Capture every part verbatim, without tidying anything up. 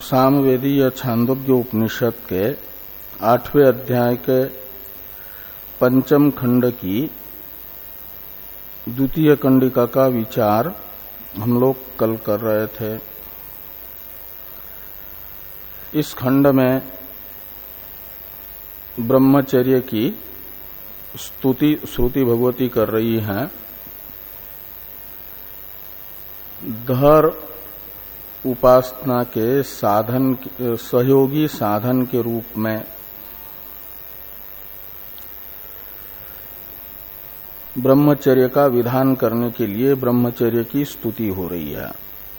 सामवेदीय छांदोग्य उपनिषद के आठवें अध्याय के पंचम खंड की द्वितीय कंडिका का विचार हम लोग कल कर रहे थे। इस खंड में ब्रह्मचर्य की स्तुति श्रुति भगवती कर रही है। धर उपासना के साधन सहयोगी साधन के रूप में ब्रह्मचर्य का विधान करने के लिए ब्रह्मचर्य की स्तुति हो रही है।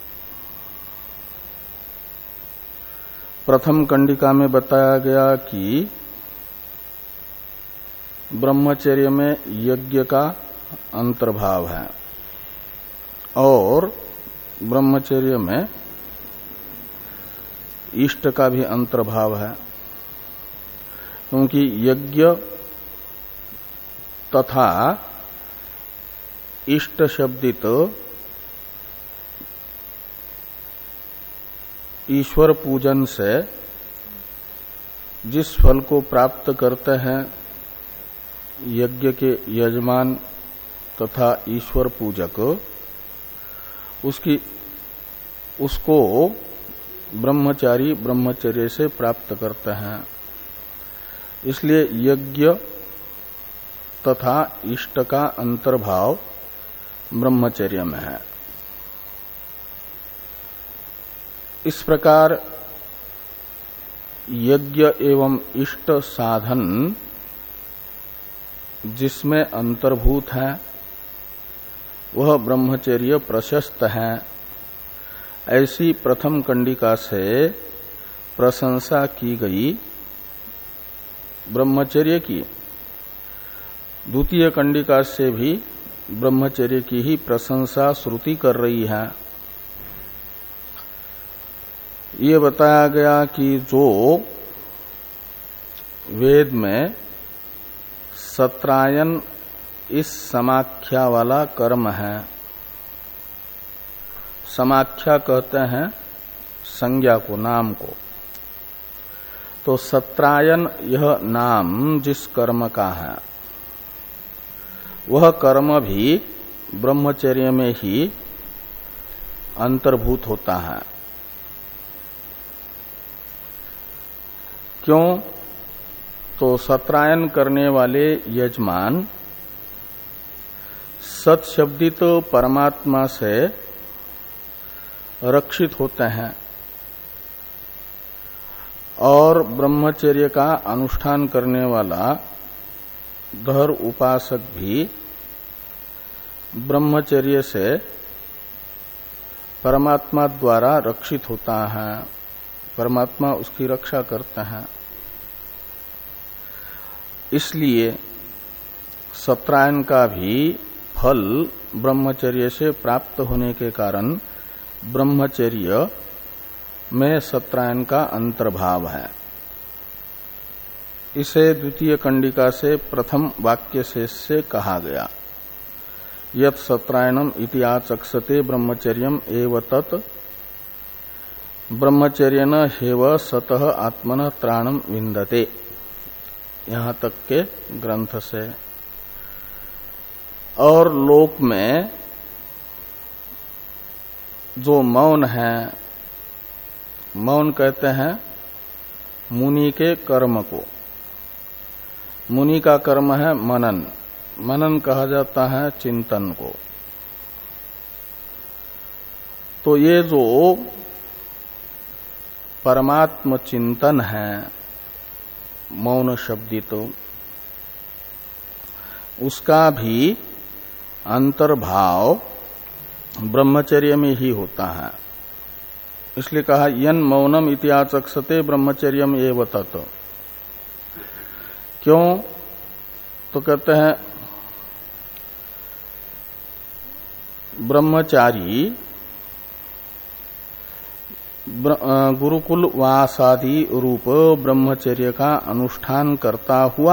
प्रथम कंडिका में बताया गया कि ब्रह्मचर्य में यज्ञ का अंतर्भाव है और ब्रह्मचर्य में इष्ट का भी अंतर्भाव है, क्योंकि यज्ञ तथा इष्ट शब्दित ईश्वर पूजन से जिस फल को प्राप्त करते हैं यज्ञ के यजमान तथा ईश्वर पूजक, उसकी उसको ब्रह्मचारी ब्रह्मचर्य से प्राप्त करते हैं। इसलिए यज्ञ तथा इष्ट का अंतर्भाव ब्रह्मचर्य में है। इस प्रकार यज्ञ एवं इष्ट साधन जिसमें अंतर्भूत है वह ब्रह्मचर्य प्रशस्त है, ऐसी प्रथम कंडिका से प्रशंसा की गई ब्रह्मचर्य की। द्वितीय कंडिका से भी ब्रह्मचर्य की ही प्रशंसा श्रुति कर रही है। ये बताया गया कि जो वेद में सत्रायन इस समाख्या वाला कर्म है, समाख्या कहते हैं संज्ञा को, नाम को, तो सत्रायन यह नाम जिस कर्म का है वह कर्म भी ब्रह्मचर्य में ही अंतर्भूत होता है। क्यों? तो सत्रायन करने वाले यजमान सत्शब्दित परमात्मा से रक्षित होते हैं और ब्रह्मचर्य का अनुष्ठान करने वाला धर उपासक भी ब्रह्मचर्य से परमात्मा द्वारा रक्षित होता है, परमात्मा उसकी रक्षा करता है। इसलिए सत्रायन का भी फल ब्रह्मचर्य से प्राप्त होने के कारण ब्रह्मचर्य में सत्रायन का अंतर्भाव है। इसे द्वितीय कंडिका से प्रथम वाक्य शेष से कहा गया। यत् सत्रायणम इति आचक्षते ब्रह्मचर्यम एव तत् ब्रह्मचर्येन हेव सतः आत्मनः त्राणम विन्दते, यहां तक के ग्रंथ से। और लोक में जो मौन है, मौन कहते हैं मुनि के कर्म को। मुनि का कर्म है मनन, मनन कहा जाता है चिंतन को। तो ये जो परमात्म चिंतन है मौन शब्दित, उसका भी अंतर्भाव ब्रह्मचर्य में ही होता है। इसलिए कहा यन मौनम इति आचक्षते ब्रह्मचर्यम एव तत्। क्यों? तो कहते हैं ब्रह्मचारी गुरुकुल वासादि रूप ब्रह्मचर्य का अनुष्ठान करता हुआ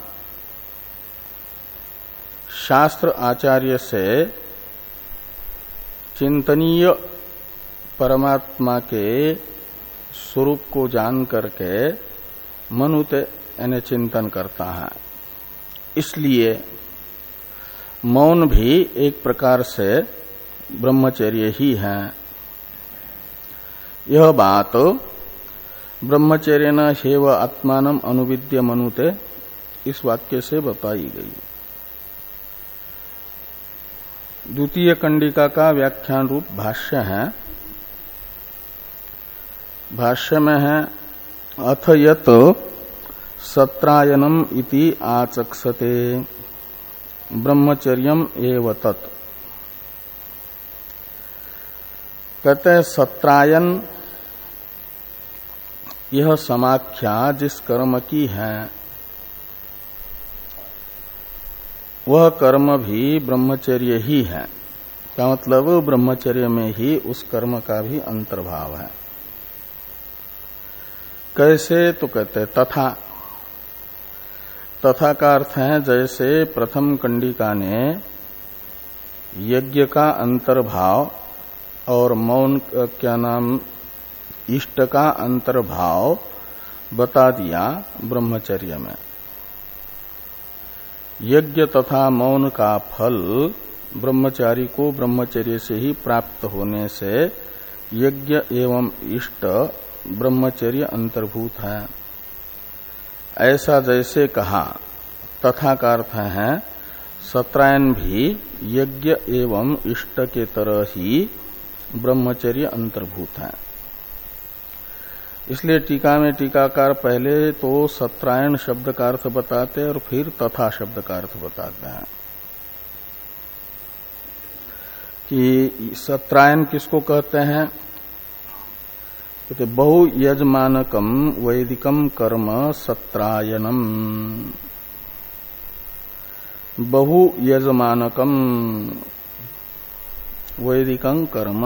शास्त्र आचार्य से चिंतनीय परमात्मा के स्वरूप को जान करके मनुते यानी चिंतन करता है। इसलिए मौन भी एक प्रकार से ब्रह्मचर्य ही है। यह बात ब्रह्मचर्येन हेव आत्मानम् अनुविद्य मनुते इस वाक्य से बताई गई। द्वितीय कंडिका का व्याख्यान रूप भाष्य है। भाष्य में है अथ यत सत्रायनम इति आचक्षते ब्रह्मचर्यम एव तत्। कहते हैं सत्रायन यह समाख्या जिस कर्म की है वह कर्म भी ब्रह्मचर्य ही है। का मतलब ब्रह्मचर्य में ही उस कर्म का भी अंतर्भाव है। कैसे? तो कहते तथा। तथा का अर्थ है जैसे प्रथम कंडिका ने यज्ञ का अंतर्भाव और मौन क्या नाम इष्ट का अंतर्भाव बता दिया ब्रह्मचर्य में। यज्ञ तथा मौन का फल ब्रह्मचारी को ब्रह्मचर्य से ही प्राप्त होने से यज्ञ एवं इष्ट ब्रह्मचर्य अंतर्भूत है। ऐसा जैसे कहा तथा का अर्थ है सत्रायन भी यज्ञ एवं इष्ट के तरह ही ब्रह्मचर्य अंतर्भूत है। इसलिए टीका में टीकाकार पहले तो सत्रायन शब्द का अर्थ बताते और फिर तथा शब्द का अर्थ बताते हैं कि सत्रायन किसको कहते हैं। कहते बहु यजमानकम वैदिकम कर्म सत्रायनम। बहु यजमानकम वैदिकं कर्म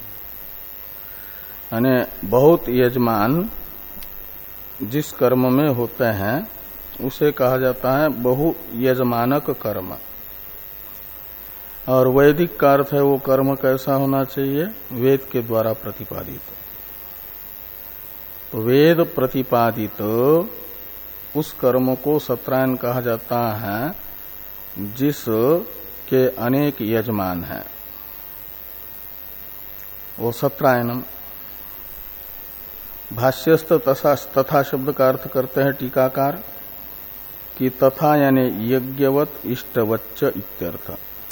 यानी बहुत यजमान जिस कर्म में होते हैं उसे कहा जाता है बहु यजमानक कर्म। और वैदिक का अर्थ है वो कर्म कैसा होना चाहिए? वेद के द्वारा प्रतिपादित। तो वेद प्रतिपादित उस कर्म को सत्रायन कहा जाता है जिस के अनेक यजमान हैं, वो सत्रायनम। भाष्यस्थ तथा शब्द का अर्थ करते हैं टीकाकार कि तथा यानी यज्ञवत इष्टवच्च इत्यर्थ।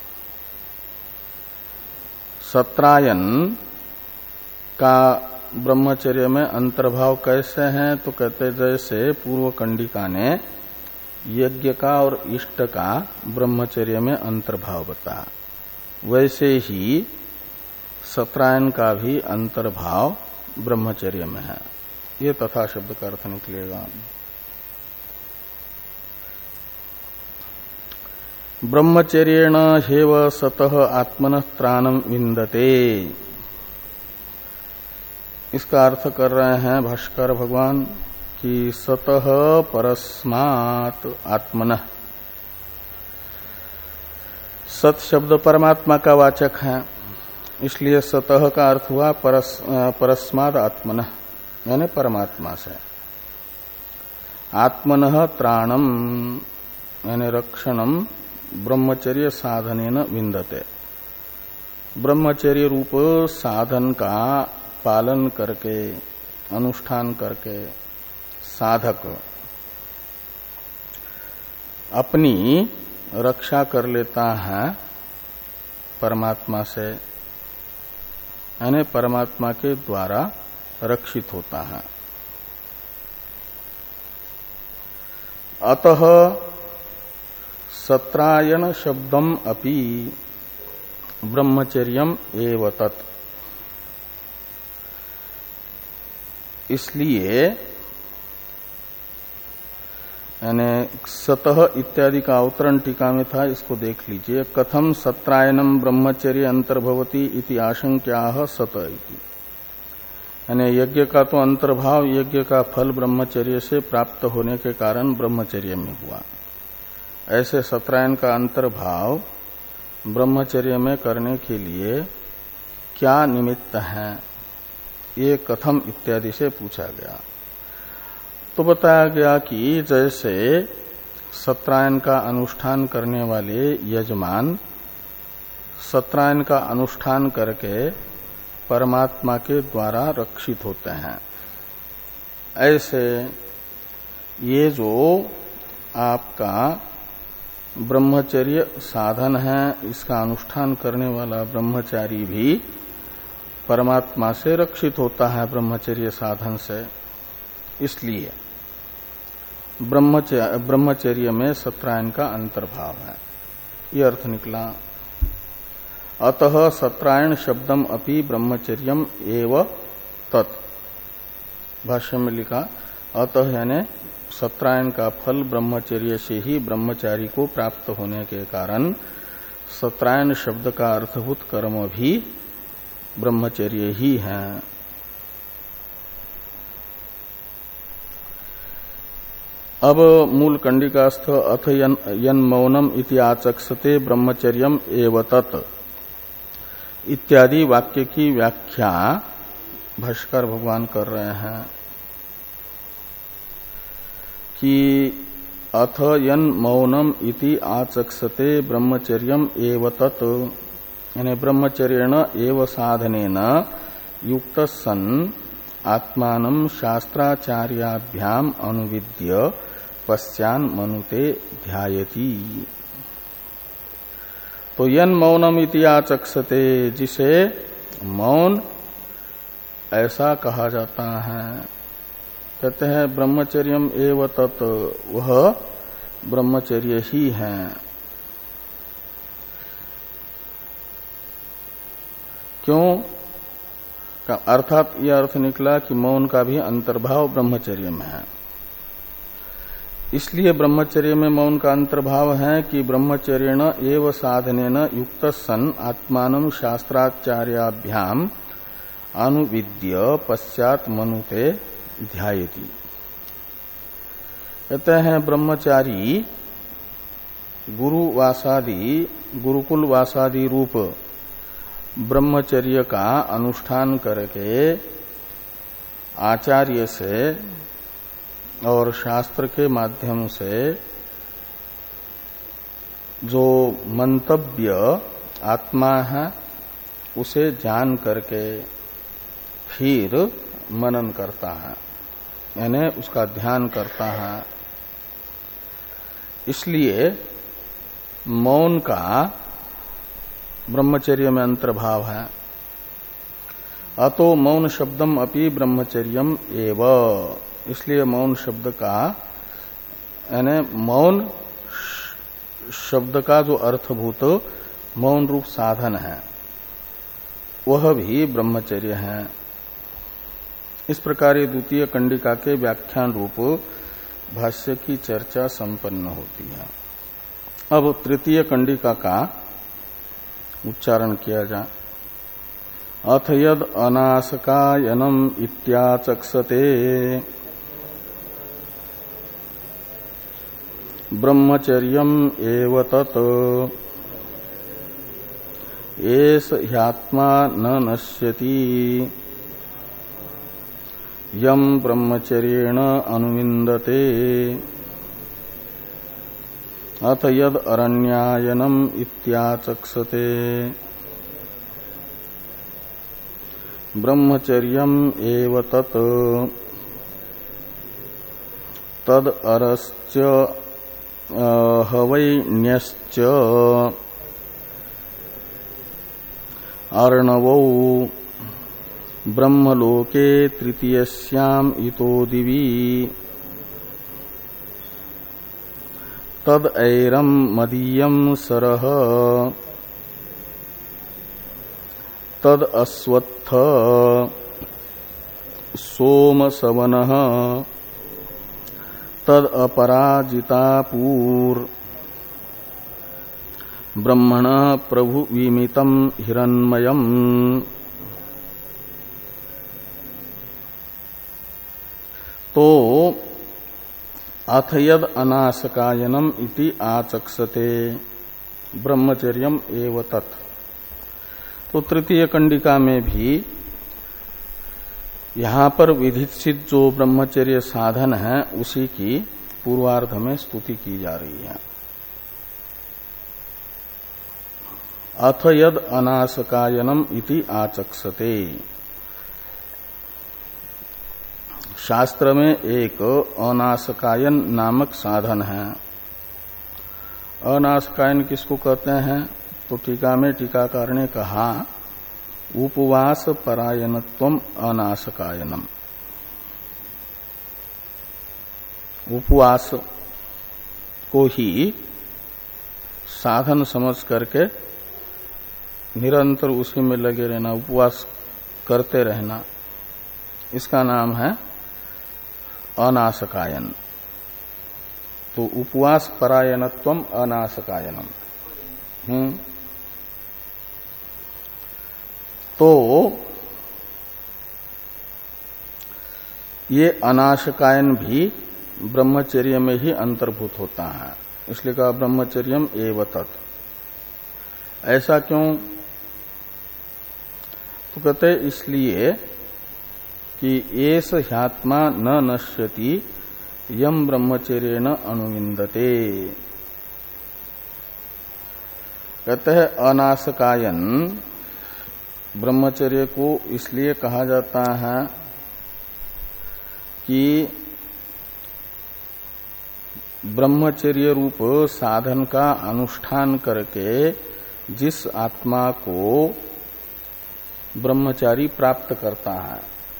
सत्रायन का ब्रह्मचर्य में अंतर्भाव कैसे है? तो कहते जैसे पूर्व कंडिका ने यज्ञ का और इष्ट का ब्रह्मचर्य में अंतर्भाव बताया, वैसे ही सत्रायन का भी अंतर्भाव ब्रह्मचर्य में है। ये तथा शब्द का अर्थ निकलेगा। ब्रह्मचर्येण हेव सतः आत्मनः त्राणं विन्दते। इसका अर्थ कर रहे हैं भाष्कर भगवान कि सतः परस्मात् आत्मनः। सत शब्द परमात्मा का वाचक है, इसलिए सतह का अर्थ हुआ परस, परस्माद आत्मनः यानी परमात्मा से। आत्मनः त्राणम यानी रक्षणम ब्रह्मचर्य साधनेन विन्दते। ब्रह्मचर्य रूप साधन का पालन करके अनुष्ठान करके साधक अपनी रक्षा कर लेता है परमात्मा से, यानी परमात्मा के द्वारा रक्षित होता है। अतः सत्रायन शब्दम अपि ब्रह्मचर्यम एव तत्। इसलिए यानी सतह इत्यादि का अवतरण टीका में था, इसको देख लीजिए। कथम सत्रायनम ब्रह्मचर्य अंतर्भवती इति आशंक्याः सत इति। यानी यज्ञ का तो अंतर्भाव यज्ञ का फल ब्रह्मचर्य से प्राप्त होने के कारण ब्रह्मचर्य में हुआ, ऐसे सत्रायन का अंतर्भाव ब्रह्मचर्य में करने के लिए क्या निमित्त है ये कथम इत्यादि से पूछा गया। तो बताया गया कि जैसे सत्रायन का अनुष्ठान करने वाले यजमान सत्रायन का अनुष्ठान करके परमात्मा के द्वारा रक्षित होते हैं, ऐसे ये जो आपका ब्रह्मचर्य साधन है, इसका अनुष्ठान करने वाला ब्रह्मचारी भी परमात्मा से रक्षित होता है ब्रह्मचर्य साधन से। इसलिए ब्रह्मचर्य ब्रह्मचर्य में सत्रायन का अंतर्भाव है, ये अर्थ निकला। अतः सत्रायण शब्दम अपि ब्रह्मचर्यम एव तत्, भाष्य में लिखा अतः यानी सत्रायन का फल ब्रह्मचर्य से ही ब्रह्मचारी को प्राप्त होने के कारण सत्रायन शब्द का अर्थभूत कर्म भी ब्रह्मचर्य ही है। अब मूल कंडिकास्थ अथ यन, यन मौनम इति आचक्षते ब्रह्मचर्यम एव तत् इत्यादि वाक्य की व्याख्या भाष्यकार भगवान कर रहे हैं कि अथ यन मौनम इति आचक्षते ब्रह्मचर्यम एव तत्, यानी ब्रह्मचर्येण एव साधनेन युक्त सन् आत्मानं शास्त्राचार्याभ्याम अनुविद्य पश्चान मनुते ध्यायति। तो यन मौनम इति आचक्षते, जिसे मौन ऐसा कहा जाता है, कहते हैं ब्रह्मचर्यम एव तत्, वह ब्रह्मचर्य ही है। क्यों? अर्थात यह अर्थ निकला कि मौन का भी अंतर्भाव ब्रह्मचर्य में है। इसलिए ब्रह्मचर्य में मौन का अंतर्भाव है कि ब्रह्मचर्येण एव साधनेन युक्त सन् आत्मानं शास्त्राचार्याभ्याम अनुविद्य पश्चात मनुते ध्यायति। कहते हैं ब्रह्मचारी गुरुवासादि गुरुकुल वासादि रूप ब्रह्मचर्य का अनुष्ठान करके आचार्य से और शास्त्र के माध्यम से जो मंतव्य आत्मा है उसे जान करके फिर मनन करता है, यानी उसका ध्यान करता है। इसलिए मौन का ब्रह्मचर्य में अंतर्भाव है। अतो मौन शब्दम अपि ब्रह्मचर्यम एव, इसलिए मौन शब्द का यानी मौन शब्द का जो अर्थभूत मौन रूप साधन है वह भी ब्रह्मचर्य है। इस प्रकार ये द्वितीय कंडिका के व्याख्यान रूप भाष्य की चर्चा संपन्न होती है। अब तृतीय कंडिका का उच्चारण किया जाए। अथ यद अनासकायनम इत्याचक्षते ब्रह्मचर्यम एव तत् एष ह्यात्मा न नश्यति यम ब्रह्मचर्येण अनुविन्दते। अथ यद अरण्यायनम इत्याचक्षते ब्रह्मचर्यम एव तत् तद अरश्च हवैन्यश्च अर्णवौ ब्रह्मलोके तृतीयस्याम इतो दिवी तद ऐरम मदीयम सरह तद अस्वत्थ सोम सवनः तद अपराजितापूर ब्रह्मण प्रभु विमितम हिरण्मयम्। तो अथ यद अनासकायनम इति आचक्षते ब्रह्मचर्यम एव तत्। तो तृतीय कंडिका में भी यहां पर विधित जो ब्रह्मचर्य साधन है उसी की पूर्वार्ध में स्तुति की जा रही है। अथ यद अनासकायनम इति आचक्षते। शास्त्र में एक अनासकायन नामक साधन है। अनासकायन किसको कहते हैं? तो टीका में टीकाकार ने कहा उपवास परायणत्वम अनासकायनम। उपवास को ही साधन समझ करके निरंतर उसी में लगे रहना, उपवास करते रहना, इसका नाम है अनासकायन। तो उपवास परायणत्वम अनासकायनम। हम्म तो ये अनासकायन भी ब्रह्मचर्य में ही अंतर्भूत होता है, इसलिए कहा ब्रह्मचर्यम एव तत्। ऐसा क्यों? तो कहते इसलिए कि एष ह्यात्मा न नश्यति यम ब्रह्मचर्येण अनुविन्दते। कहते हैं अनासकायन ब्रह्मचर्य को इसलिए कहा जाता है कि ब्रह्मचर्य रूप साधन का अनुष्ठान करके जिस आत्मा को ब्रह्मचारी प्राप्त करता है,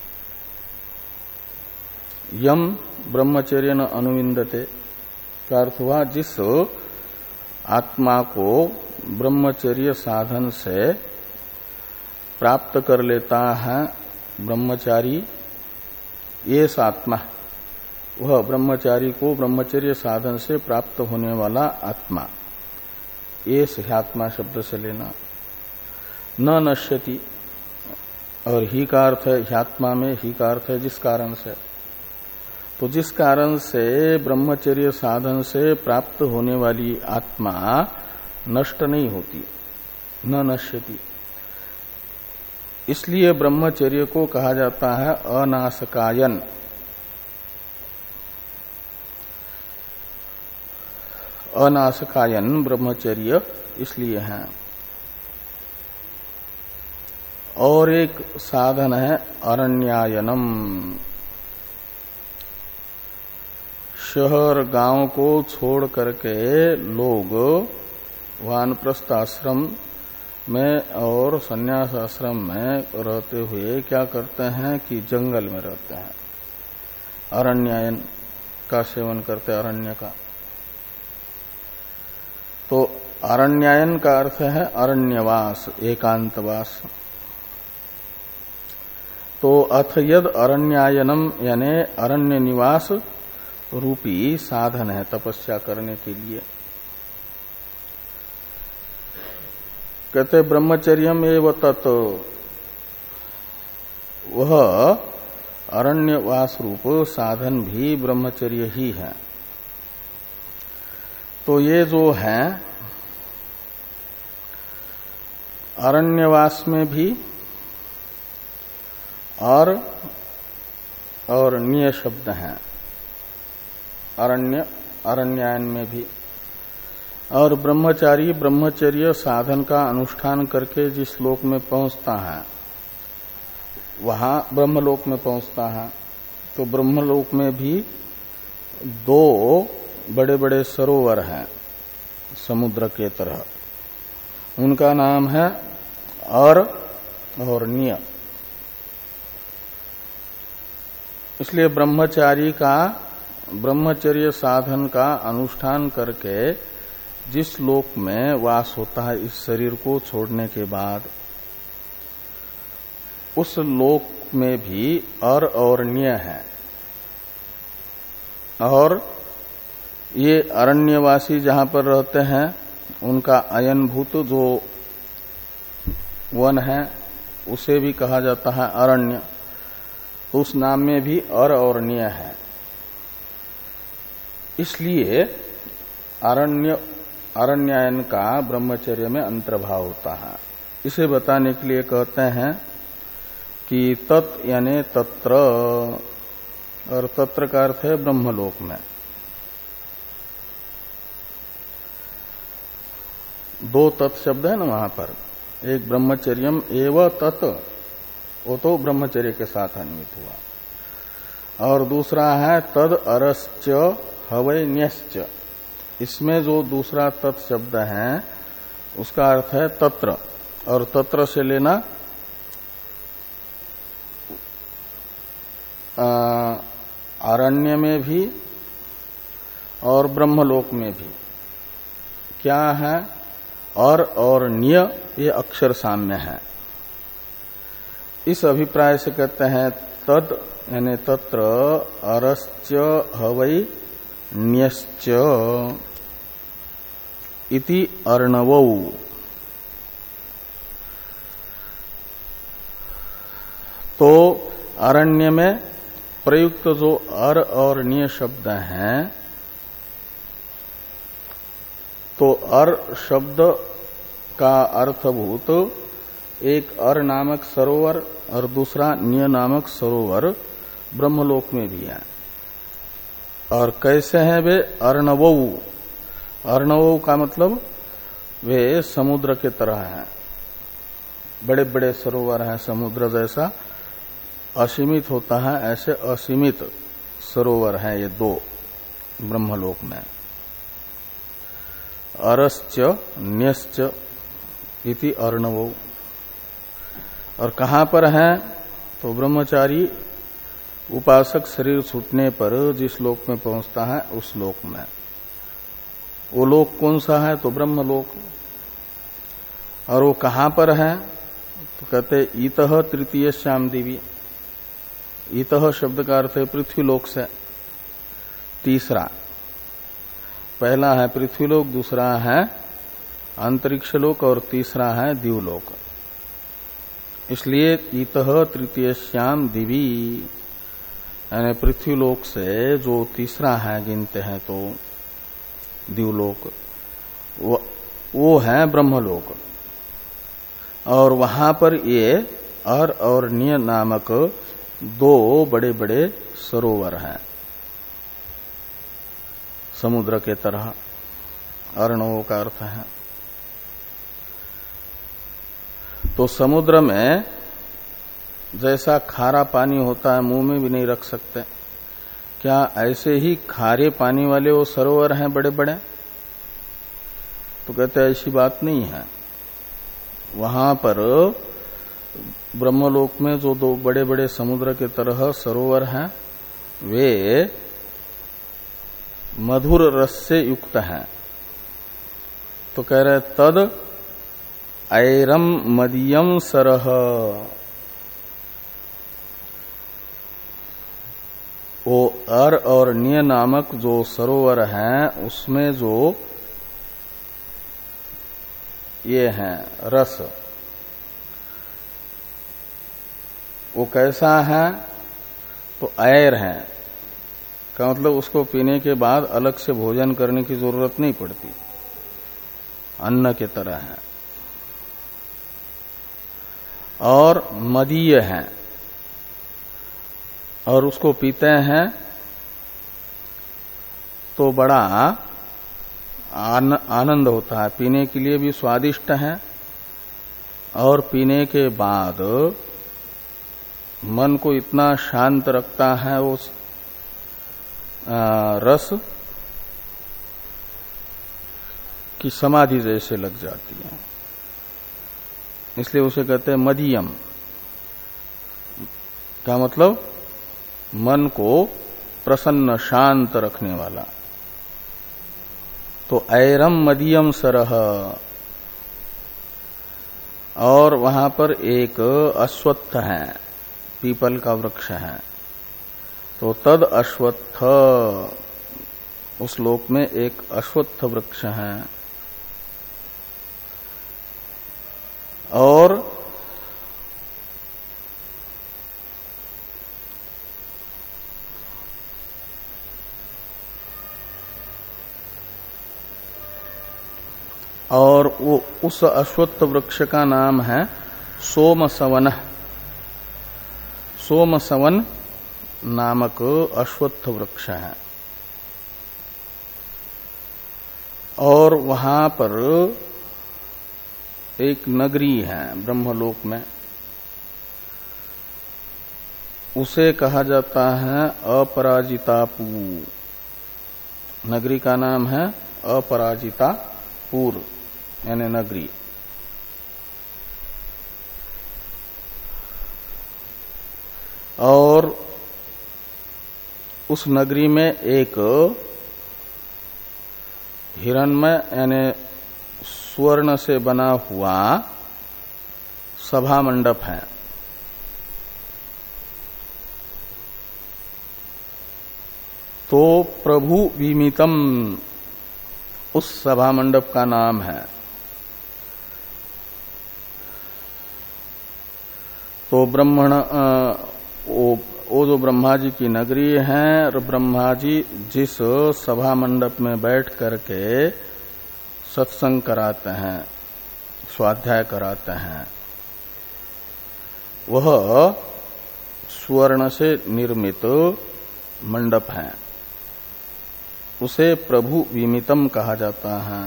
यम ब्रह्मचर्य न अनुविन्दते का अर्थ हुआ जिस आत्मा को ब्रह्मचर्य साधन से प्राप्त कर लेता है ब्रह्मचारी, ये आत्मा, वह ब्रह्मचारी को ब्रह्मचर्य साधन से प्राप्त होने वाला आत्मा, ये ह्यात्मा शब्द से लेना। न नश्यति, और ही का अर्थ है ह्यात्मा में, ही का अर्थ है जिस कारण से। तो जिस कारण से ब्रह्मचर्य साधन से प्राप्त होने वाली आत्मा नष्ट नहीं होती, न नश्यति, इसलिए ब्रह्मचर्य को कहा जाता है अनासकायन। अनासकायन ब्रह्मचर्य इसलिए है। और एक साधन है अरण्यायनम। शहर गांव को छोड़ करके लोग वानप्रस्थ आश्रम में और संन्यास आश्रम में रहते हुए क्या करते हैं कि जंगल में रहते हैं, अरण्यायन का सेवन करते हैं, अरण्य का। तो अरण्यायन का अर्थ है अरण्यवास, एकांतवास। तो अथ यद अरण्यायनम यानी अरण्य निवास रूपी साधन है तपस्या करने के लिए। कहते ब्रह्मचर्यम एव तत्, वह अरण्यवास रूप साधन भी ब्रह्मचर्य ही है। तो ये जो है अरण्यवास में भी और और न्य शब्द हैं, अरण्य अरण्यायन में भी। और ब्रह्मचारी ब्रह्मचर्य साधन का अनुष्ठान करके जिस लोक में पहुंचता है वहां ब्रह्मलोक में पहुंचता है। तो ब्रह्मलोक में भी दो बड़े बड़े सरोवर हैं समुद्र के तरह, उनका नाम है अर और निय। इसलिए ब्रह्मचारी का ब्रह्मचर्य साधन का अनुष्ठान करके जिस लोक में वास होता है इस शरीर को छोड़ने के बाद, उस लोक में भी अर और न्य है। और ये अरण्यवासी जहां पर रहते हैं उनका अयनभूत जो वन है उसे भी कहा जाता है अरण्य। तो उस नाम में भी अर और न्य है। इसलिए अरण्य अरण्यायन का ब्रह्मचर्य में अंतर्भाव होता है। इसे बताने के लिए कहते हैं कि तत् यानी तत्र, और तत्र का अर्थ है ब्रह्मलोक में। दो तत् शब्द है ना वहां पर, एक ब्रह्मचर्यम एव तत्, वो तो ब्रह्मचर्य के साथ अन्वित हुआ, और दूसरा है तद अरश्च हवै न्यश्च। इसमें जो दूसरा तत् शब्द है उसका अर्थ है तत्र, और तत्र से लेना अरण्य में भी और ब्रह्मलोक में भी। क्या है? और और न्य, ये अक्षर साम्य है। इस अभिप्राय से कहते हैं तद यानी तत्र अरश्च हवै न्यश्च इति अर्णवौ। तो अरण्य में प्रयुक्त जो अर और न्य शब्द हैं, तो अर शब्द का अर्थभूत एक अर नामक सरोवर और दूसरा न्य नामक सरोवर ब्रह्मलोक में भी है। और कैसे हैं वे? अर्णवौ। अर्णवौ का मतलब वे समुद्र के तरह हैं, बड़े बड़े सरोवर हैं, समुद्र जैसा असीमित होता है, ऐसे असीमित सरोवर हैं ये दो ब्रह्मलोक में। अरश्च न्यश्च इति अर्णवौ। और कहां पर है? तो ब्रह्मचारी उपासक शरीर छूटने पर जिस लोक में पहुंचता है उस लोक में। वो लोक कौन सा है? तो ब्रह्मलोक। और वो कहां पर है? तो कहते ईतः तृतीय श्याम देवी। ईतः शब्द का अर्थ है पृथ्वीलोक से तीसरा। पहला है पृथ्वीलोक, दूसरा है अंतरिक्ष लोक और तीसरा है दिवलोक। इसलिए ईतः तृतीय श्याम दिवी, यानी पृथ्वीलोक से जो तीसरा है गिनते हैं तो दिवलोक, वो, वो है ब्रह्मलोक। और वहां पर ये अर और न्य नामक दो बड़े बड़े सरोवर हैं समुद्र के तरह। अर्णवों का अर्थ है। तो समुद्र में जैसा खारा पानी होता है मुंह में भी नहीं रख सकते, क्या ऐसे ही खारे पानी वाले वो सरोवर हैं बड़े बड़े? तो कहते हैं ऐसी बात नहीं है। वहां पर ब्रह्मलोक में जो दो बड़े बड़े समुद्र के तरह सरोवर हैं वे मधुर रस से युक्त हैं। तो कह रहे तद ऐरम मदियम सरह, वो अर और न्य नामक जो सरोवर हैं उसमें जो ये हैं रस, वो कैसा है? तो ऐर है का मतलब उसको पीने के बाद अलग से भोजन करने की जरूरत नहीं पड़ती, अन्न के तरह है। और मदीय है, और उसको पीते हैं तो बड़ा आन, आनंद होता है, पीने के लिए भी स्वादिष्ट है और पीने के बाद मन को इतना शांत रखता है वो रस की समाधि जैसे लग जाती है। इसलिए उसे कहते हैं मदियम का मतलब मन को प्रसन्न शांत रखने वाला। तो ऐरम मदियम सरह, और वहां पर एक अश्वत्थ है, पीपल का वृक्ष है। तो तद अश्वत्थ, उस लोक में एक अश्वत्थ वृक्ष है। और और वो उस अश्वत्थ वृक्ष का नाम है सोमसवन। सोमसवन नामक अश्वत्थ वृक्ष है और वहां पर एक नगरी है ब्रह्मलोक में, उसे कहा जाता है अपराजितापू। नगरी का नाम है अपराजितापुर यानी नगरी। और उस नगरी में एक हिरण्मय यानी स्वर्ण से बना हुआ सभा मंडप है। तो प्रभु विमितम उस सभा मंडप का नाम है। तो ब्रह्मण वो, वो जो ब्रह्मा जी की नगरी है और ब्रह्मा जी जिस सभा मंडप में बैठ करके सत्संग कराते हैं, स्वाध्याय कराते हैं, वह स्वर्ण से निर्मित मंडप है। उसे प्रभु विमितम कहा जाता है।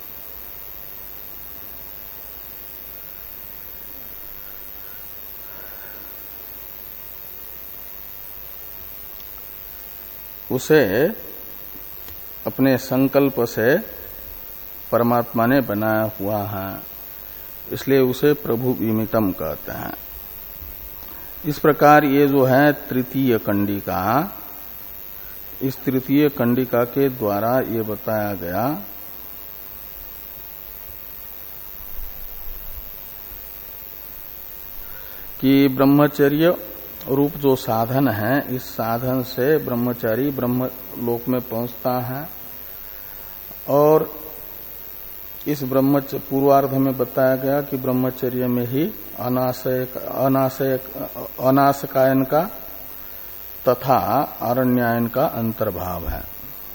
उसे अपने संकल्प से परमात्मा ने बनाया हुआ है, इसलिए उसे प्रभु विमितम कहते हैं। इस प्रकार ये जो है तृतीय कंडिका, इस तृतीय कंडिका के द्वारा ये बताया गया कि ब्रह्मचर्य रूप जो साधन है, इस साधन से ब्रह्मचारी ब्रह्म लोक में पहुंचता है। और इस ब्रह्मचर्य पूर्वार्ध में बताया गया कि ब्रह्मचर्य में ही अनाशय अनाशय अनाशकायन का तथा आरण्यायन का अंतर्भाव है।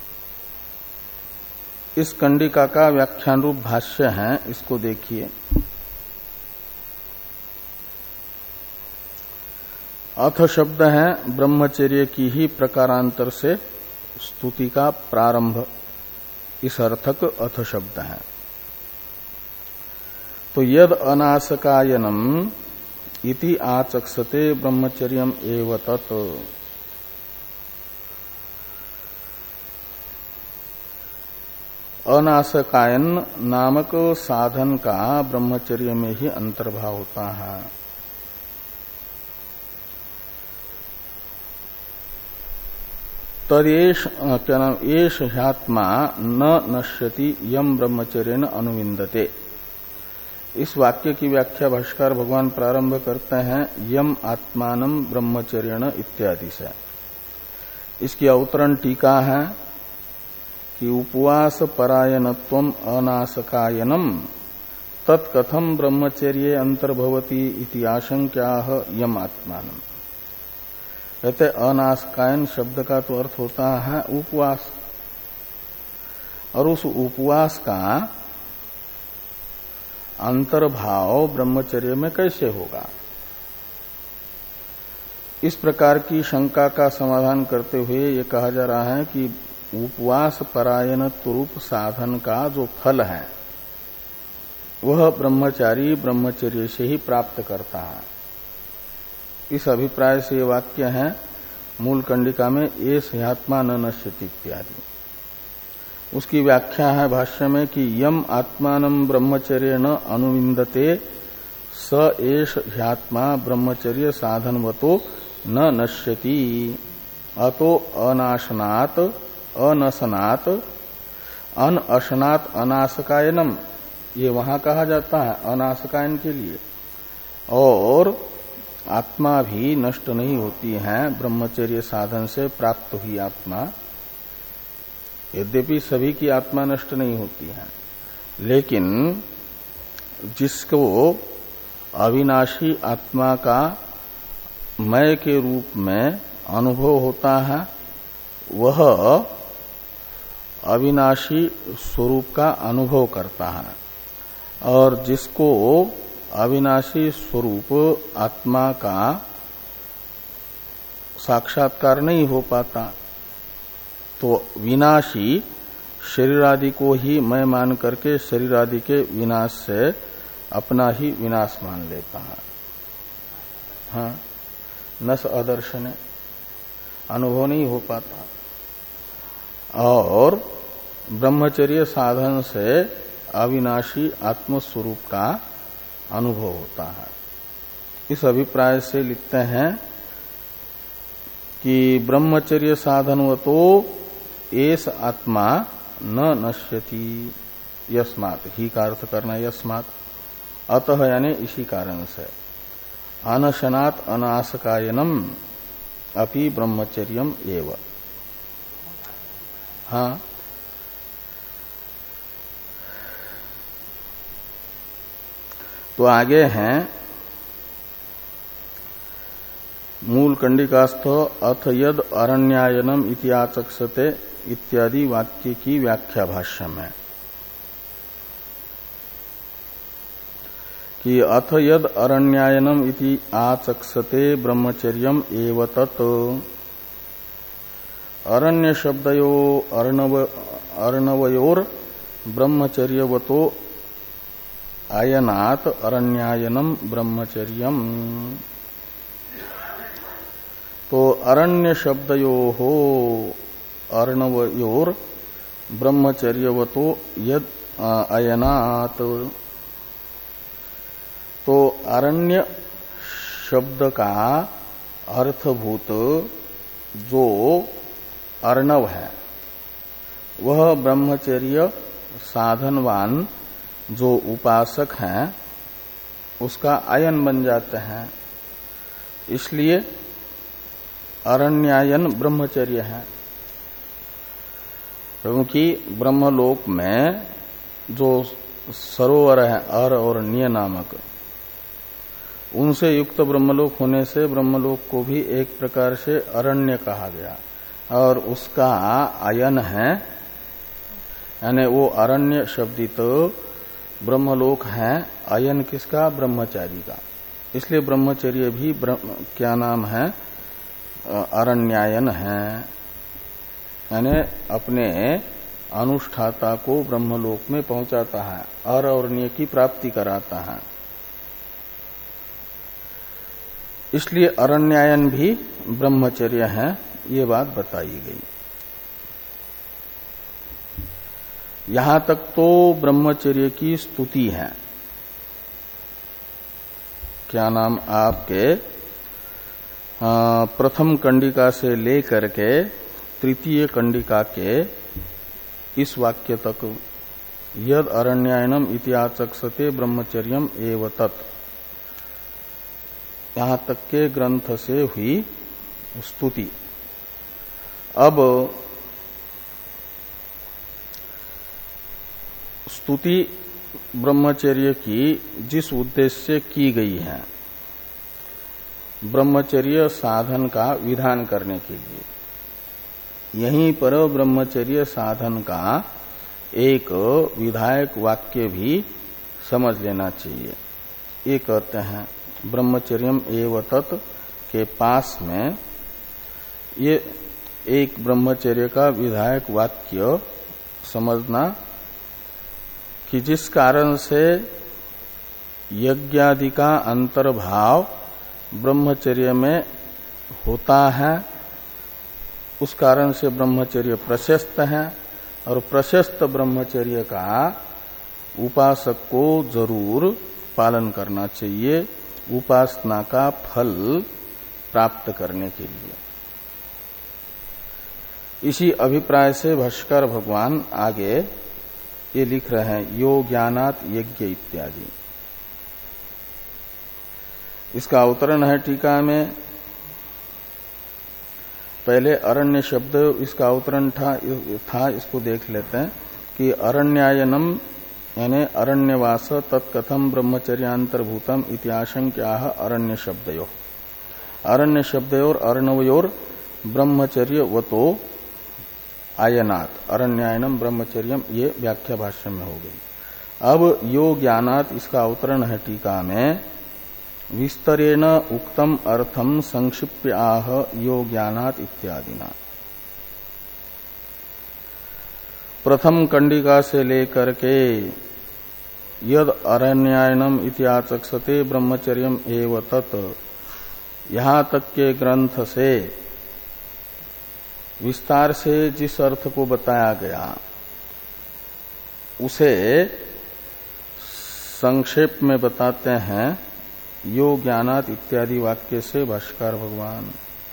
इस कंडिका का व्याख्यान रूप भाष्य है, इसको देखिए। अथ शब्द है ब्रह्मचर्य की ही प्रकारांतर से स्तुति का प्रारंभ, इस अर्थक अथ शब्द है। तो यद अनाशकायनम इति आचक्षते ब्रह्मचर्यम एव तत्। अनाशकायन नामक साधन का ब्रह्मचर्य में ही अंतर्भाव होता है। तदेश क्या नाम एष ह्यात्मा न नश्यति यम ब्रह्मचर्येन अनुविंदते। इस वाक्य की व्याख्या भाष्कर भगवान प्रारंभ करते हैं यम आत्मानं ब्रह्मचर्येण इत्यादि से। इसकी अवतरण टीका है कि उपवास परायणत्वम अनाशकायनम तत्कथम ब्रह्मचर्ये अंतर्भवति इति आशंक्याः यम आत्मानं। कहते अनाशकायन शब्द का तो अर्थ होता है उपवास, और उस उपवास का अंतर्भाव ब्रह्मचर्य में कैसे होगा। इस प्रकार की शंका का समाधान करते हुए ये कहा जा रहा है कि उपवास परायणत्व रूप साधन का जो फल है वह ब्रह्मचारी ब्रह्मचर्य से ही प्राप्त करता है। इस अभिप्राय से ये वाक्य है मूल कंडिका में एष ह्यात्मा न नश्यति इत्यादि। उसकी व्याख्या है भाष्य में कि यम आत्मानं ब्रह्मचर्येण अनुविंदते स एष ह्यात्मा ब्रह्मचर्य साधनवतो न नश्यति। अतो अनाशनात् अनशनात् अनअशनात् अनाशकायनम, ये वहां कहा जाता है अनाशकायन के लिए। और आत्मा भी नष्ट नहीं होती है ब्रह्मचर्य साधन से प्राप्त हुई आत्मा। यद्यपि सभी की आत्मा नष्ट नहीं होती है, लेकिन जिसको अविनाशी आत्मा का मय के रूप में अनुभव होता है वह अविनाशी स्वरूप का अनुभव करता है। और जिसको अविनाशी स्वरूप आत्मा का साक्षात्कार नहीं हो पाता, तो विनाशी शरीर आदि को ही मैं मान करके शरीर आदि के विनाश से अपना ही विनाश मान लेता है। हाँ, नस अदर्शन अनुभव नहीं हो पाता, और ब्रह्मचर्य साधन से अविनाशी आत्मस्वरूप का अनुभव होता है। इस अभिप्राय से लिखते हैं कि ब्रह्मचर्य साधनवतो एस आत्मा न नश्यति, यस्मात् ही का अर्थ करना, यस्मात् अतः यानी इसी कारण से, अनशनात् अनासकायनम अपि ब्रह्मचर्यम एव। हाँ, तो आगे हैं मूल कंडिकास्थ अथ यद अरण्यायनम इतियाचक्षते इत्यादि वाक्य की व्याख्या भाष्य में कि अथ यद अरण्यायनम इति आचक्षते ब्रह्मचर्यम एव तत्, अरण्य शब्दयो अर्णव अर्णवयोर ब्रह्मचर्यवतो आयनात् अरण्यायनम ब्रह्मचर्यम। तो अरण्य शब्दयो हो अर्णवयोर ब्रह्मचर्यवतो यद अयनात्, तो अरण्य शब्द का अर्थभूत जो अर्णव है वह ब्रह्मचर्य साधनवान जो उपासक हैं उसका आयन बन जाते हैं, इसलिए अरण्यायन ब्रह्मचर्य है। क्योंकि ब्रह्मलोक में जो सरोवर है अर और निय नामक, उनसे युक्त ब्रह्मलोक होने से ब्रह्मलोक को भी एक प्रकार से अरण्य कहा गया, और उसका आयन है, यानी वो अरण्य शब्दित ब्रह्मलोक है, आयन किसका? ब्रह्मचारी का। इसलिए ब्रह्मचर्य भी क्या नाम है? अरण्यायन है, यानी अपने अनुष्ठाता को ब्रह्मलोक में पहुंचाता है, अर और निय की प्राप्ति कराता है। इसलिए अरण्यायन भी ब्रह्मचर्य है, ये बात बताई गई। यहां तक तो ब्रह्मचर्य की स्तुति है। क्या नाम? आपके प्रथम कंडिका से लेकर के तृतीय कंडिका के इस वाक्य तक, यद अरण्यायनम इतिहाचक्षते ब्रह्मचर्यम एव तत्, यहां तक के ग्रंथ से हुई स्तुति। अब स्तुति ब्रह्मचर्य की जिस उद्देश्य से की गई है, ब्रह्मचर्य साधन का विधान करने के लिए, यहीं पर ब्रह्मचर्य साधन का एक विधायक वाक्य भी समझ लेना चाहिए। ये कहते हैं ब्रह्मचर्यम एव तत् के पास में ये एक ब्रह्मचर्य का विधायक वाक्य समझना कि जिस कारण से यज्ञादि का अंतर्भाव ब्रह्मचर्य में होता है, उस कारण से ब्रह्मचर्य प्रशस्त है, और प्रशस्त ब्रह्मचर्य का उपासक को जरूर पालन करना चाहिए उपासना का फल प्राप्त करने के लिए। इसी अभिप्राय से भाष्कर भगवान आगे ये लिख रहे हैं, यो ज्ञानात् यज्ञ इत्यादि। इसका अवतरण है टीका में। पहले अरण्य शब्द इसका अवतरण था, था इसको देख लेते हैं कि अरण्यायनम यानी अरण्यवास तत्कथम ब्रह्मचर्यांतर्भूतम इत्याशंक्या अरण्य शब्दयो, अरण्य शब्दयोर अर्णवयोर ब्रह्मचर्य वतो आयनात् अरण्यायनम ब्रह्मचर्यम, ये व्याख्या भाष्य में हो गई। अब यो ज्ञानात् इसका अवतरण है टीका में विस्तरेण उक्तम अर्थम संक्षिप्य आह यो ज्ञानात् इत्यादिना। प्रथम कंडिका से लेकर के यद अरण्यायनम इति आचक्षते ब्रह्मचर्यम एव तत्, यहां तक के ग्रंथ से विस्तार से जिस अर्थ को बताया गया उसे संक्षेप में बताते हैं यो ज्ञानात् इत्यादि वाक्य से भाष्यकार भगवान।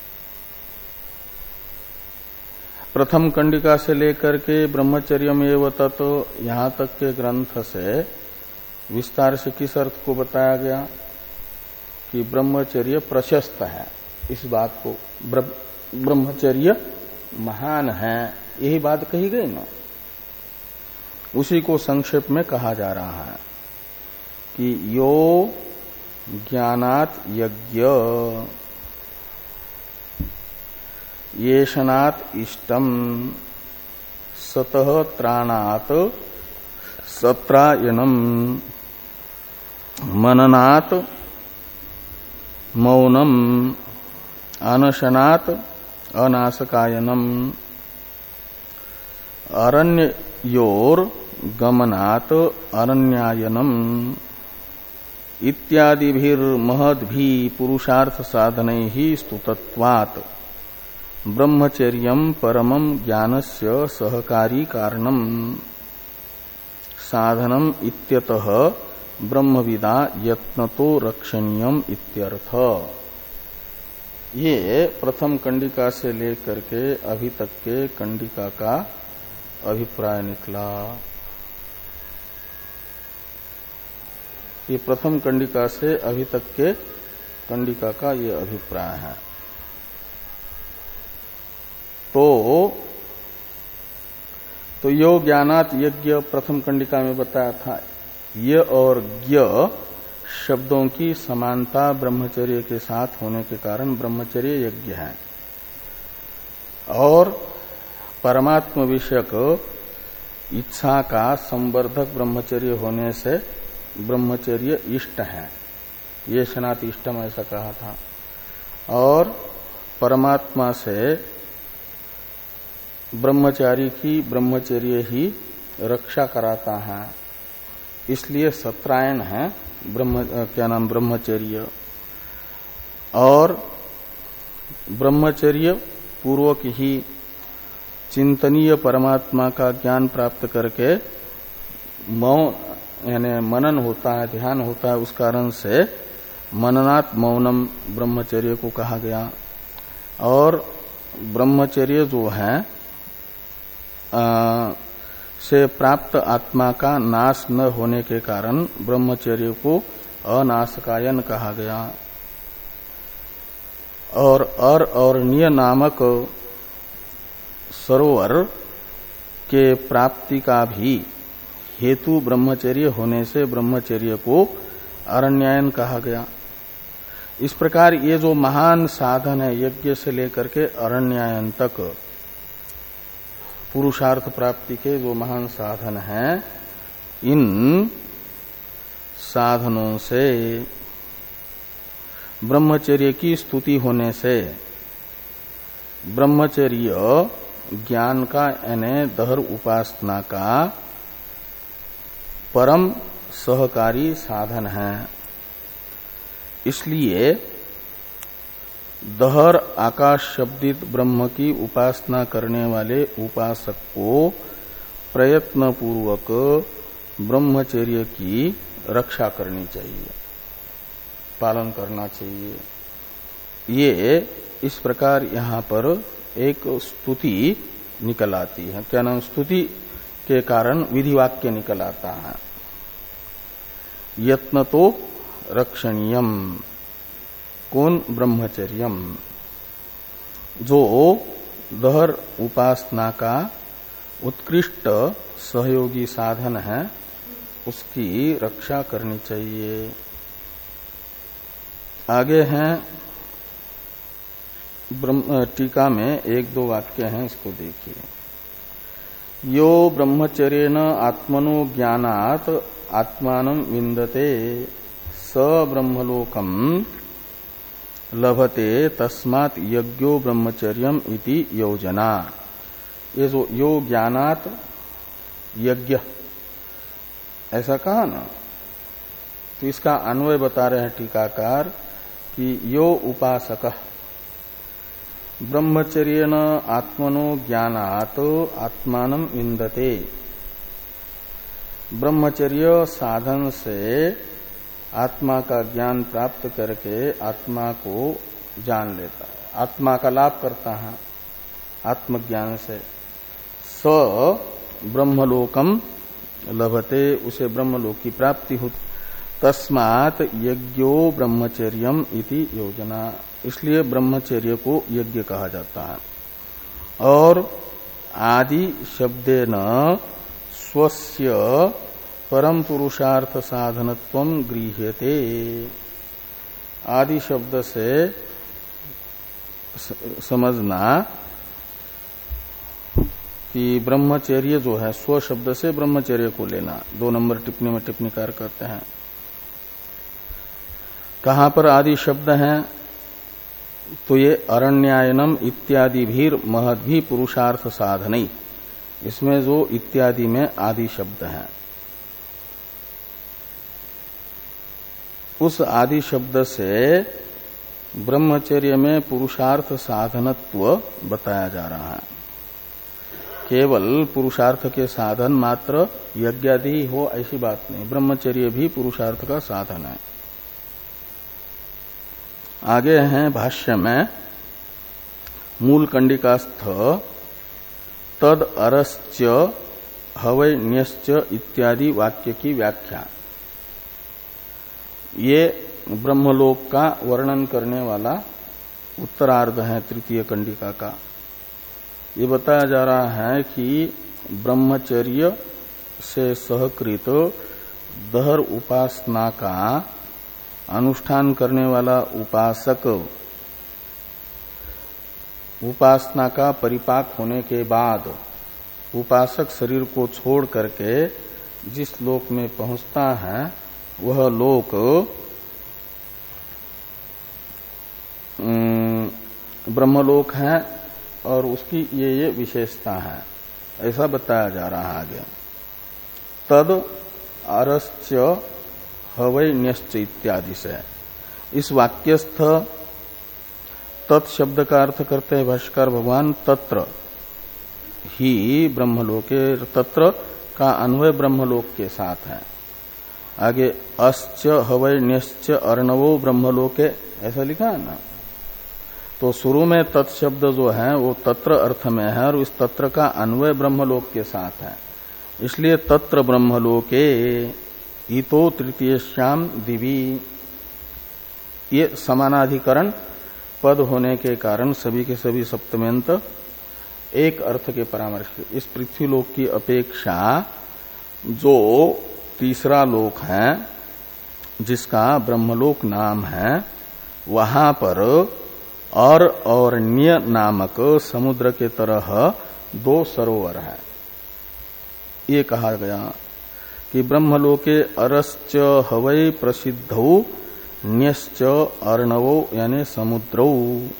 प्रथम कंडिका से लेकर के ब्रह्मचर्यम एव तत् यहां तक के ग्रंथ से विस्तार से किस अर्थ को बताया गया कि ब्रह्मचर्य प्रशस्त है, इस बात को ब्रह्मचर्य महान है, यही बात कही गई ना। उसी को संक्षेप में कहा जा रहा है कि यो ज्ञानात् यज्ञ येषणात् इष्टम सतः त्राणात् सत्रायनम मननात् मौनम अनशनात् अनासकायनम अरण्योर गमनात् अरण्यायनम इत्यादिभिर्महद्भि पुरुषार्थ साधनैः स्तुतत्वात् ब्रह्मचर्यं परमं ज्ञानस्य सहकारी कारणं साधनम इत्यतः ब्रह्मविदा यत्नतो रक्षणीयम इत्यर्थ। ये प्रथम कंडिका से लेकर के अभी तक के कंडिका का अभिप्राय निकला। ये प्रथम कंडिका से अभी तक के कंडिका का ये अभिप्राय है। तो तो यो ज्ञानात् यज्ञ प्रथम कंडिका में बताया था। य और ज्ञ शब्दों की समानता ब्रह्मचर्य के साथ होने के कारण ब्रह्मचर्य यज्ञ है, और परमात्म विषयक इच्छा का संवर्धक ब्रह्मचर्य होने से ब्रह्मचर्य इष्ट है। ये सनात इष्टम ऐसा कहा था। और परमात्मा से ब्रह्मचारी की ब्रह्मचर्य ही रक्षा कराता है, इसलिए सत्रायण है ब्रह्म क्या नाम ब्रह्मचर्य। और ब्रह्मचर्य पूर्वक ही चिंतनीय परमात्मा का ज्ञान प्राप्त करके मौन यानी मनन होता है, ध्यान होता है, उस कारण से मननात् मौनम ब्रह्मचर्य को कहा गया। और ब्रह्मचर्य जो है आ, से प्राप्त आत्मा का नाश न होने के कारण ब्रह्मचर्य को अनाशकायन कहा गया। और अर और निय नामक सरोवर के प्राप्ति का भी हेतु ब्रह्मचर्य होने से ब्रह्मचर्य को अरण्यायन कहा गया। इस प्रकार ये जो महान साधन है यज्ञ से लेकर के अरण्यायन तक पुरुषार्थ प्राप्ति के जो महान साधन हैं, इन साधनों से ब्रह्मचर्य की स्तुति होने से ब्रह्मचर्य ज्ञान का यानी दहर उपासना का परम सहकारी साधन है। इसलिए दहर आकाश शब्दित ब्रह्म की उपासना करने वाले उपासक को प्रयत्न पूर्वक ब्रह्मचर्य की रक्षा करनी चाहिए, पालन करना चाहिए। ये इस प्रकार यहाँ पर एक स्तुति निकल आती है। क्या नाम स्तुति के कारण विधिवाक्य निकल आता है। यत्न तो रक्षणीयम कौन ब्रह्मचर्यम, जो दहर उपासना का उत्कृष्ट सहयोगी साधन है, उसकी रक्षा करनी चाहिए। आगे हैं ब्रह्म टीका में एक दो वाक्य हैं, इसको देखिए। यो ब्रह्मचर्येण आत्मनो ज्ञानात् आत्मानं विन्दते स ब्रह्मलोकम लभते तस्मात् यज्ञो ब्रह्मचर्यम इति योजना। ये जो यो ज्ञानात यज्ञ ऐसा कहा ना, तो इसका अन्वय बता रहे हैं टीकाकार कि यो उपासक ब्रह्मचर्येण आत्मनो ज्ञानात आत्मानं विन्दते। ब्रह्मचर्य साधन से आत्मा का ज्ञान प्राप्त करके आत्मा को जान लेता है, आत्मा का लाभ करता है आत्मज्ञान से। स ब्रह्मलोकम लभते, उसे ब्रह्मलोक की प्राप्ति होती। तस्मात् यज्ञो ब्रह्मचर्यम इति योजना, इसलिए ब्रह्मचर्य को यज्ञ कहा जाता है। और आदि शब्देन स्वस्य परम पुरुषार्थ साधनत्वं गृह्यते। आदि शब्द से समझना कि ब्रह्मचर्य जो है, स्व शब्द से ब्रह्मचर्य को लेना। दो नंबर टिप्पणी में टिप्पणीकार कहते हैं कहां पर आदि शब्द है, तो ये अरण्यायनम इत्यादि भी महद भी पुरुषार्थ साधनी, इसमें जो इत्यादि में आदि शब्द है, उस आदि शब्द से ब्रह्मचर्य में पुरुषार्थ साधनत्व बताया जा रहा है। केवल पुरुषार्थ के साधन मात्र यज्ञादि हो ऐसी बात नहीं, ब्रह्मचर्य भी पुरुषार्थ का साधन है। आगे हैं भाष्य में मूल कंडिकास्थ तद अरश्च हवै न्यश्च इत्यादि वाक्य की व्याख्या। ये ब्रह्मलोक का वर्णन करने वाला उत्तरार्ध है तृतीय कंडिका का। ये बताया जा रहा है कि ब्रह्मचर्य से सहकृत दहर उपासना का अनुष्ठान करने वाला उपासक उपासना का परिपाक होने के बाद उपासक शरीर को छोड़ करके जिस लोक में पहुंचता है वह लोक ब्रह्मलोक है और उसकी ये ये विशेषता है, ऐसा बताया जा रहा है आगे। तद अरश्च हवै न्यश्च इत्यादि से इस वाक्यस्थ तत् शब्द का अर्थ करते हैं भाष्कर भगवान तत्र ही ब्रह्मलोके, तत्र का अन्वय ब्रह्मलोक के साथ है। आगे अश्च हवै न्यश्च अर्णवो ब्रह्मलोके ऐसा लिखा है ना, तो शुरू में तत्शब्द जो है वो तत्र अर्थ में है और इस तत्र का अन्वय ब्रह्मलोक के साथ है, इसलिए तत्र ब्रह्मलोके इतो तृतीय श्याम दिवी। ये समानाधिकरण पद होने के कारण सभी के सभी सप्तम्यंत एक अर्थ के परामर्श। इस पृथ्वीलोक की अपेक्षा जो तीसरा लोक है जिसका ब्रह्मलोक नाम है, वहां पर और और न्य नामक समुद्र के तरह दो सरोवर है। ये कहा गया कि ब्रह्मलोके अरश्च हवै प्रसिद्धौ न्यश्च अर्णवो यानी समुद्रौ।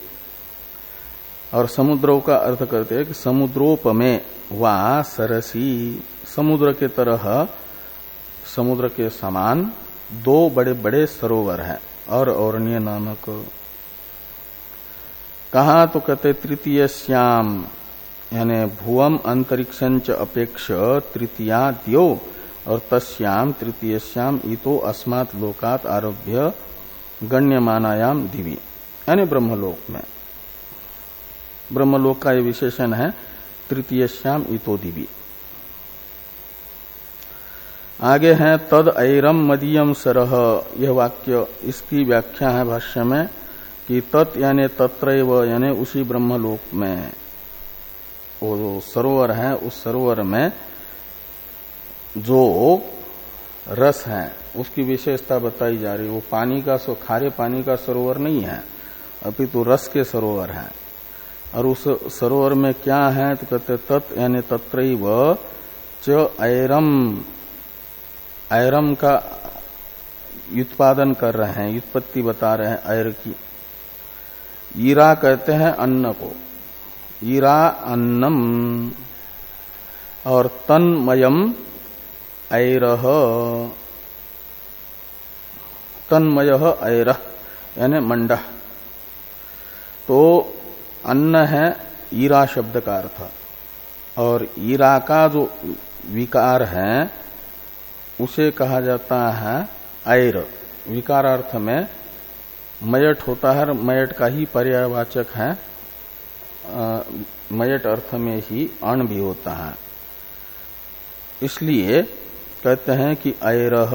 और समुद्रों का अर्थ करते हैं कि समुद्रोपमे वा सरसी, समुद्र के तरह समुद्र के समान दो बड़े बड़े सरोवर हैं और औरण्य नामक। कहा तो कहते तृतीय श्याम यानी भुवम अंतरिक्षंच अपेक्ष तृतीया द्यो और तस्याम तृतीय श्याम इतो अस्मात् लोकात आरभ्य गण्यमानायाम दिवी, यानी ब्रह्मलोक में। ब्रह्मलोक का ये विशेषण है तृतीय श्याम इतो दिवी। आगे है तद ऐरम मदीयम सरह, यह वाक्य इसकी व्याख्या है भाष्य में कि तत् यानी तत्रैव यानी उसी ब्रह्मलोक में वो जो सरोवर है उस सरोवर में जो रस है उसकी विशेषता बताई जा रही है। वो पानी का खारे पानी का सरोवर नहीं है, अपितु रस के सरोवर है। और उस सरोवर में क्या है तो कहते तत् यानी तत्रैव च ऐरम, ऐरम का व्युत्पादन कर रहे हैं, व्युत्पत्ति बता रहे हैं ऐर की। ईरा कहते हैं अन्न को, ईरा अन्नम, और तन्मयम ऐरह, तन्मयः ऐरह यानी मंडह। तो अन्न है ईरा शब्द का अर्थ, और ईरा का जो विकार है उसे कहा जाता है ऐर। विकार अर्थ में मयट होता है, मयट का ही पर्यायवाचक है, मयट अर्थ में ही अण भी होता है। इसलिए कहते हैं कि ऐरह,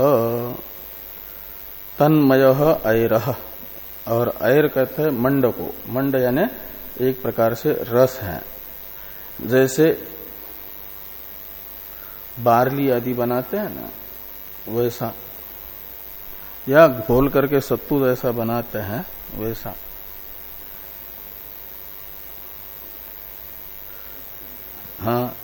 तन्मयः ऐरह, और ऐर कहते हैं मंड को। मंड यानी एक प्रकार से रस है, जैसे बार्ली आदि बनाते हैं ना वैसा, या घोल करके सत्तू जैसा बनाते हैं वैसा। हाँ,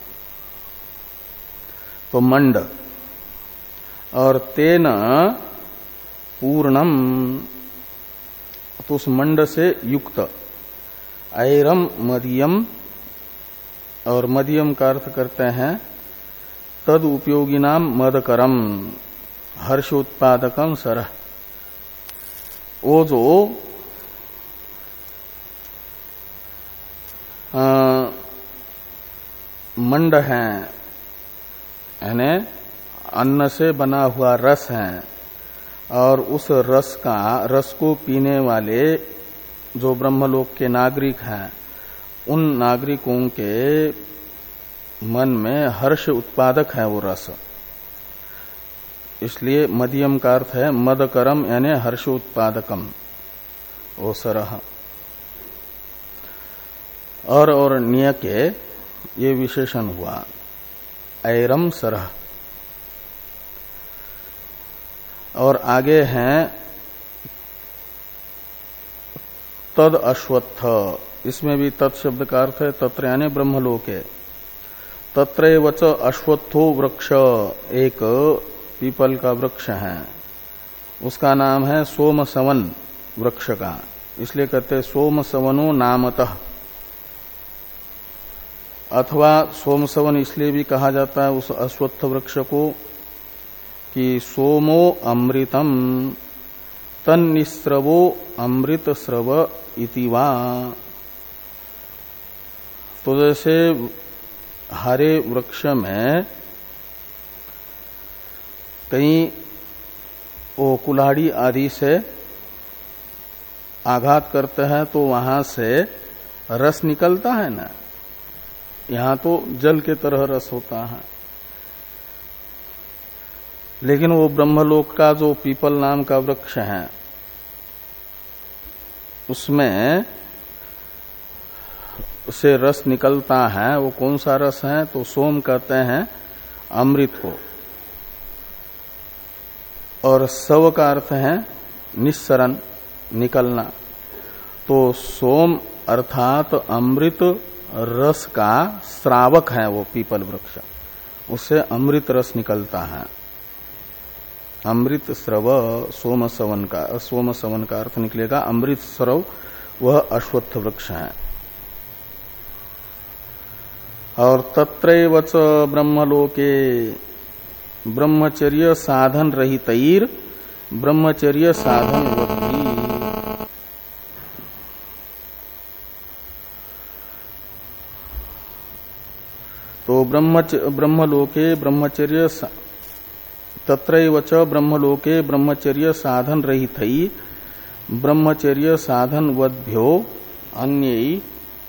तो मंड, और तेन पूर्णम, तो उस मंड से युक्त, ऐरम मदियम, और मदियम का अर्थ करते हैं तद उपयोगी नाम मदकरम हर्षोत्पादकम सरह। वो जो आ, मंड है यानी अन्न से बना हुआ रस है, और उस रस का रस को पीने वाले जो ब्रह्मलोक के नागरिक हैं, उन नागरिकों के मन में हर्ष उत्पादक है वो रस। इसलिए मध्यम का अर्थ है मदकरम यानी हर्षोत्पादकम, वो सरह। और और निय के ये विशेषण हुआ, ऐरम सरह। और आगे हैं तद अश्वत्थ, इसमें भी तत् शब्द का अर्थ है तत्र यानी ब्रह्मलोके। तत्रैवच अश्वत्थो वृक्ष, एक पीपल का वृक्ष है, उसका नाम है सोमसवन वृक्ष का, इसलिए कहते सोमसवनो नामतः। अथवा सोमसवन इसलिए भी कहा जाता है उस अश्वत्थ वृक्ष को कि सोमो अमृतम तन्निस्रवो अमृत स्रव इति वा। तो जैसे हरे वृक्ष में कहीं वो कुल्हाड़ी आदि से आघात करते हैं तो वहां से रस निकलता है ना, यहां तो जल के तरह रस होता है। लेकिन वो ब्रह्मलोक का जो पीपल नाम का वृक्ष है उसमें से रस निकलता है। वो कौन सा रस है? तो सोम कहते हैं अमृत को, और सव का अर्थ है निस्सरण, निकलना। तो सोम अर्थात अमृत रस का श्रावक है वो पीपल वृक्ष, उससे अमृत रस निकलता है। अमृत स्रव सोम सवन का, सोम सवन का अर्थ निकलेगा अमृत स्रव, वह अश्वत्थ वृक्ष है। और तत्रैवच ब्रह्मलोके ब्रह्मचर्य साधन रहितैर ब्रह्मचर्य साधन वती। तो ब्रह्मलोके ब्रह्मचर्य तत्रैवच ब्रह्मलोके ब्रह्मचर्य साधन रहितै ब्रह्मचर्य साधन वद्भ्यो अन्यै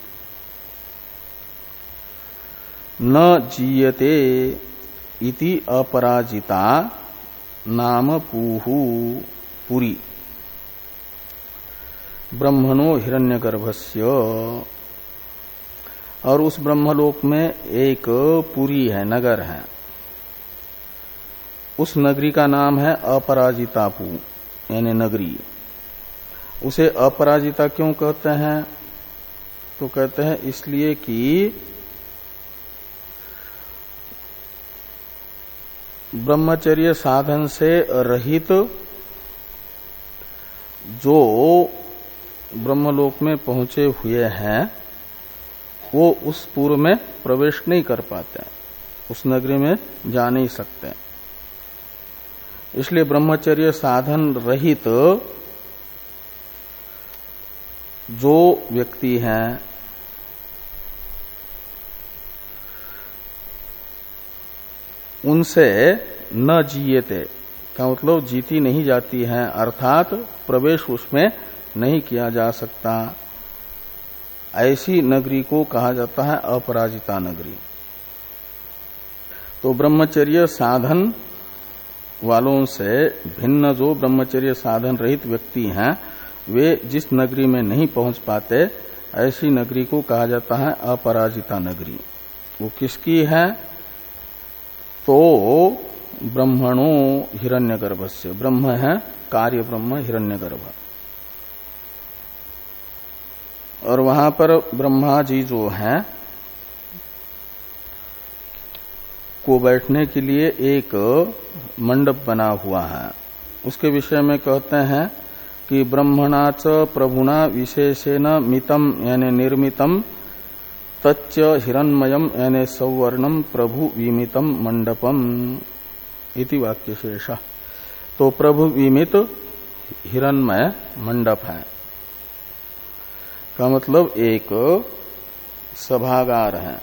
न जीयते इति अपराजिता नाम पूहु पुरी ब्रह्मणो हिरण्यगर्भस्य। और उस ब्रह्मलोक में एक पुरी है, नगर है, उस नगरी का नाम है अपराजितापु यानी नगरी। उसे अपराजिता क्यों कहते हैं? तो कहते हैं इसलिए कि ब्रह्मचर्य साधन से रहित जो ब्रह्मलोक में पहुंचे हुए हैं वो उस पूर्व में प्रवेश नहीं कर पाते, उस नगरी में जा नहीं सकते। इसलिए ब्रह्मचर्य साधन रहित जो व्यक्ति हैं उनसे न जियेते, क्या मतलब जीती नहीं जाती है, अर्थात प्रवेश उसमें नहीं किया जा सकता। ऐसी नगरी को कहा जाता है अपराजिता नगरी। तो ब्रह्मचर्य साधन वालों से भिन्न जो ब्रह्मचर्य साधन रहित व्यक्ति हैं वे जिस नगरी में नहीं पहुंच पाते, ऐसी नगरी को कहा जाता है अपराजिता नगरी। वो किसकी है? तो ब्रह्मणो हिरण्यगर्भस्य, ब्रह्म है कार्य ब्रह्म हिरण्यगर्भ। और वहां पर ब्रह्मा जी जो हैं को बैठने के लिए एक मंडप बना हुआ है। उसके विषय में कहते हैं कि ब्रह्मणाच प्रभुना विशेषेण मितम यानी निर्मितम तच्च हिरण्मयम यानी सवर्णम प्रभु विमितम मंडपम इति वाक्य शेष। तो प्रभु विमित हिरण्मय मंडप है का मतलब एक सभागार है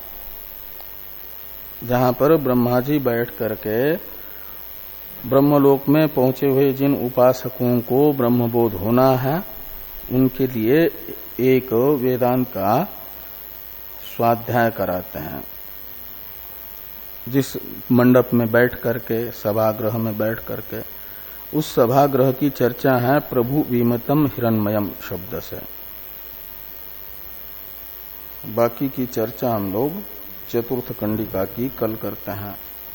जहां पर ब्रह्मा जी बैठ करके ब्रह्मलोक में पहुंचे हुए जिन उपासकों को ब्रह्मबोध होना है उनके लिए एक वेदांत का स्वाध्याय कराते हैं। जिस मंडप में बैठ करके, सभागृह में बैठ करके, उस सभागृह की चर्चा है प्रभु विमतम हिरण्मयम शब्द से। बाकी की चर्चा हम लोग चतुर्थ कंडिका की कल करते हैं।